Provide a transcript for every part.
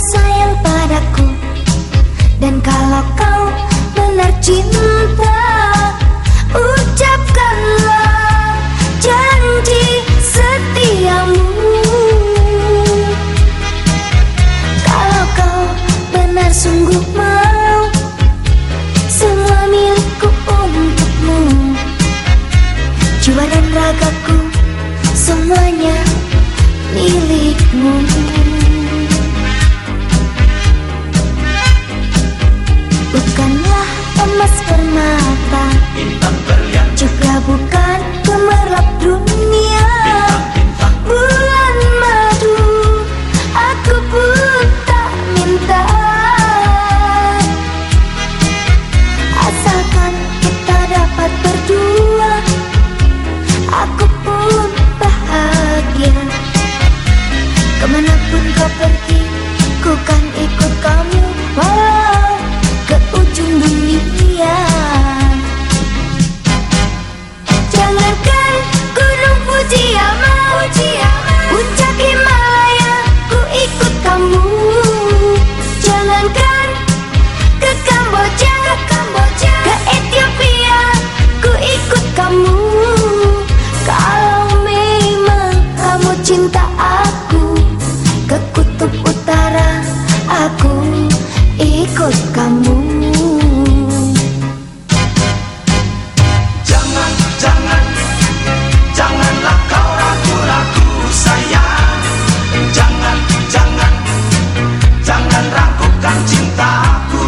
sayang padaku. Dan kalau kau benar cinta, ucapkanlah janji setiamu. Kalau kau benar sungguh mau, semua milikku untukmu. Jiwa dan ragaku semuanya milikmu. Bukanlah emas permata, bintang berlian, juga bukan gemerlap dunia. Bulan madu aku pun tak minta, asalkan kita dapat berdua, aku pun bahagia. Kemanapun kau pergi, ku kan ikut kamu, walau ke ujung dunia. Jangankan gunung Fujiyama, puncak Himalaya, ku ikut kamu. Jangankan ke Kamboja, ke Ethiopia, ku ikut kamu. Kalau memang kamu cinta aku, ke kutub utara aku ikut kamu. Janganlah kau ragu-ragu sayang. Jangan ragukan cintaku.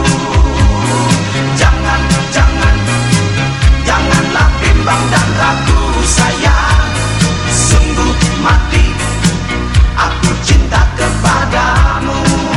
Janganlah bimbang dan ragu sayang. Sungguh mati aku cinta kepadamu.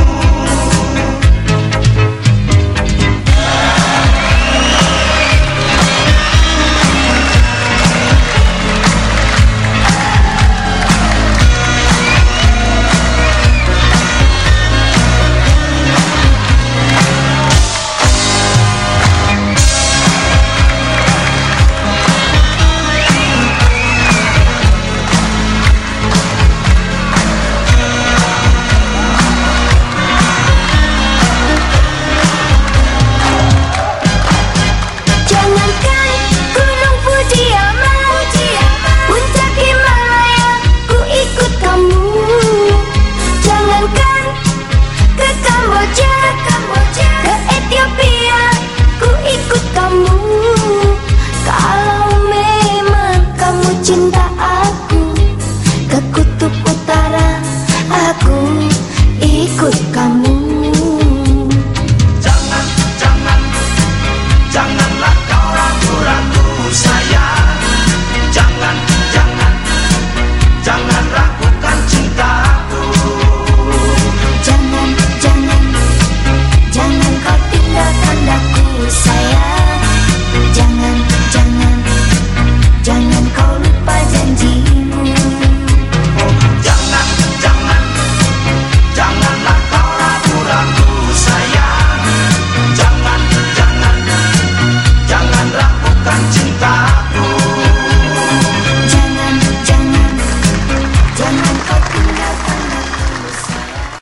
Jangankan gunung Fujiyama, puncak Himalaya, ku ikut kamu. Jangankan ke Kamboja, ke Ethiopia, ku ikut kamu. Kalau memang kamu cinta aku, ke kutub utara aku ikut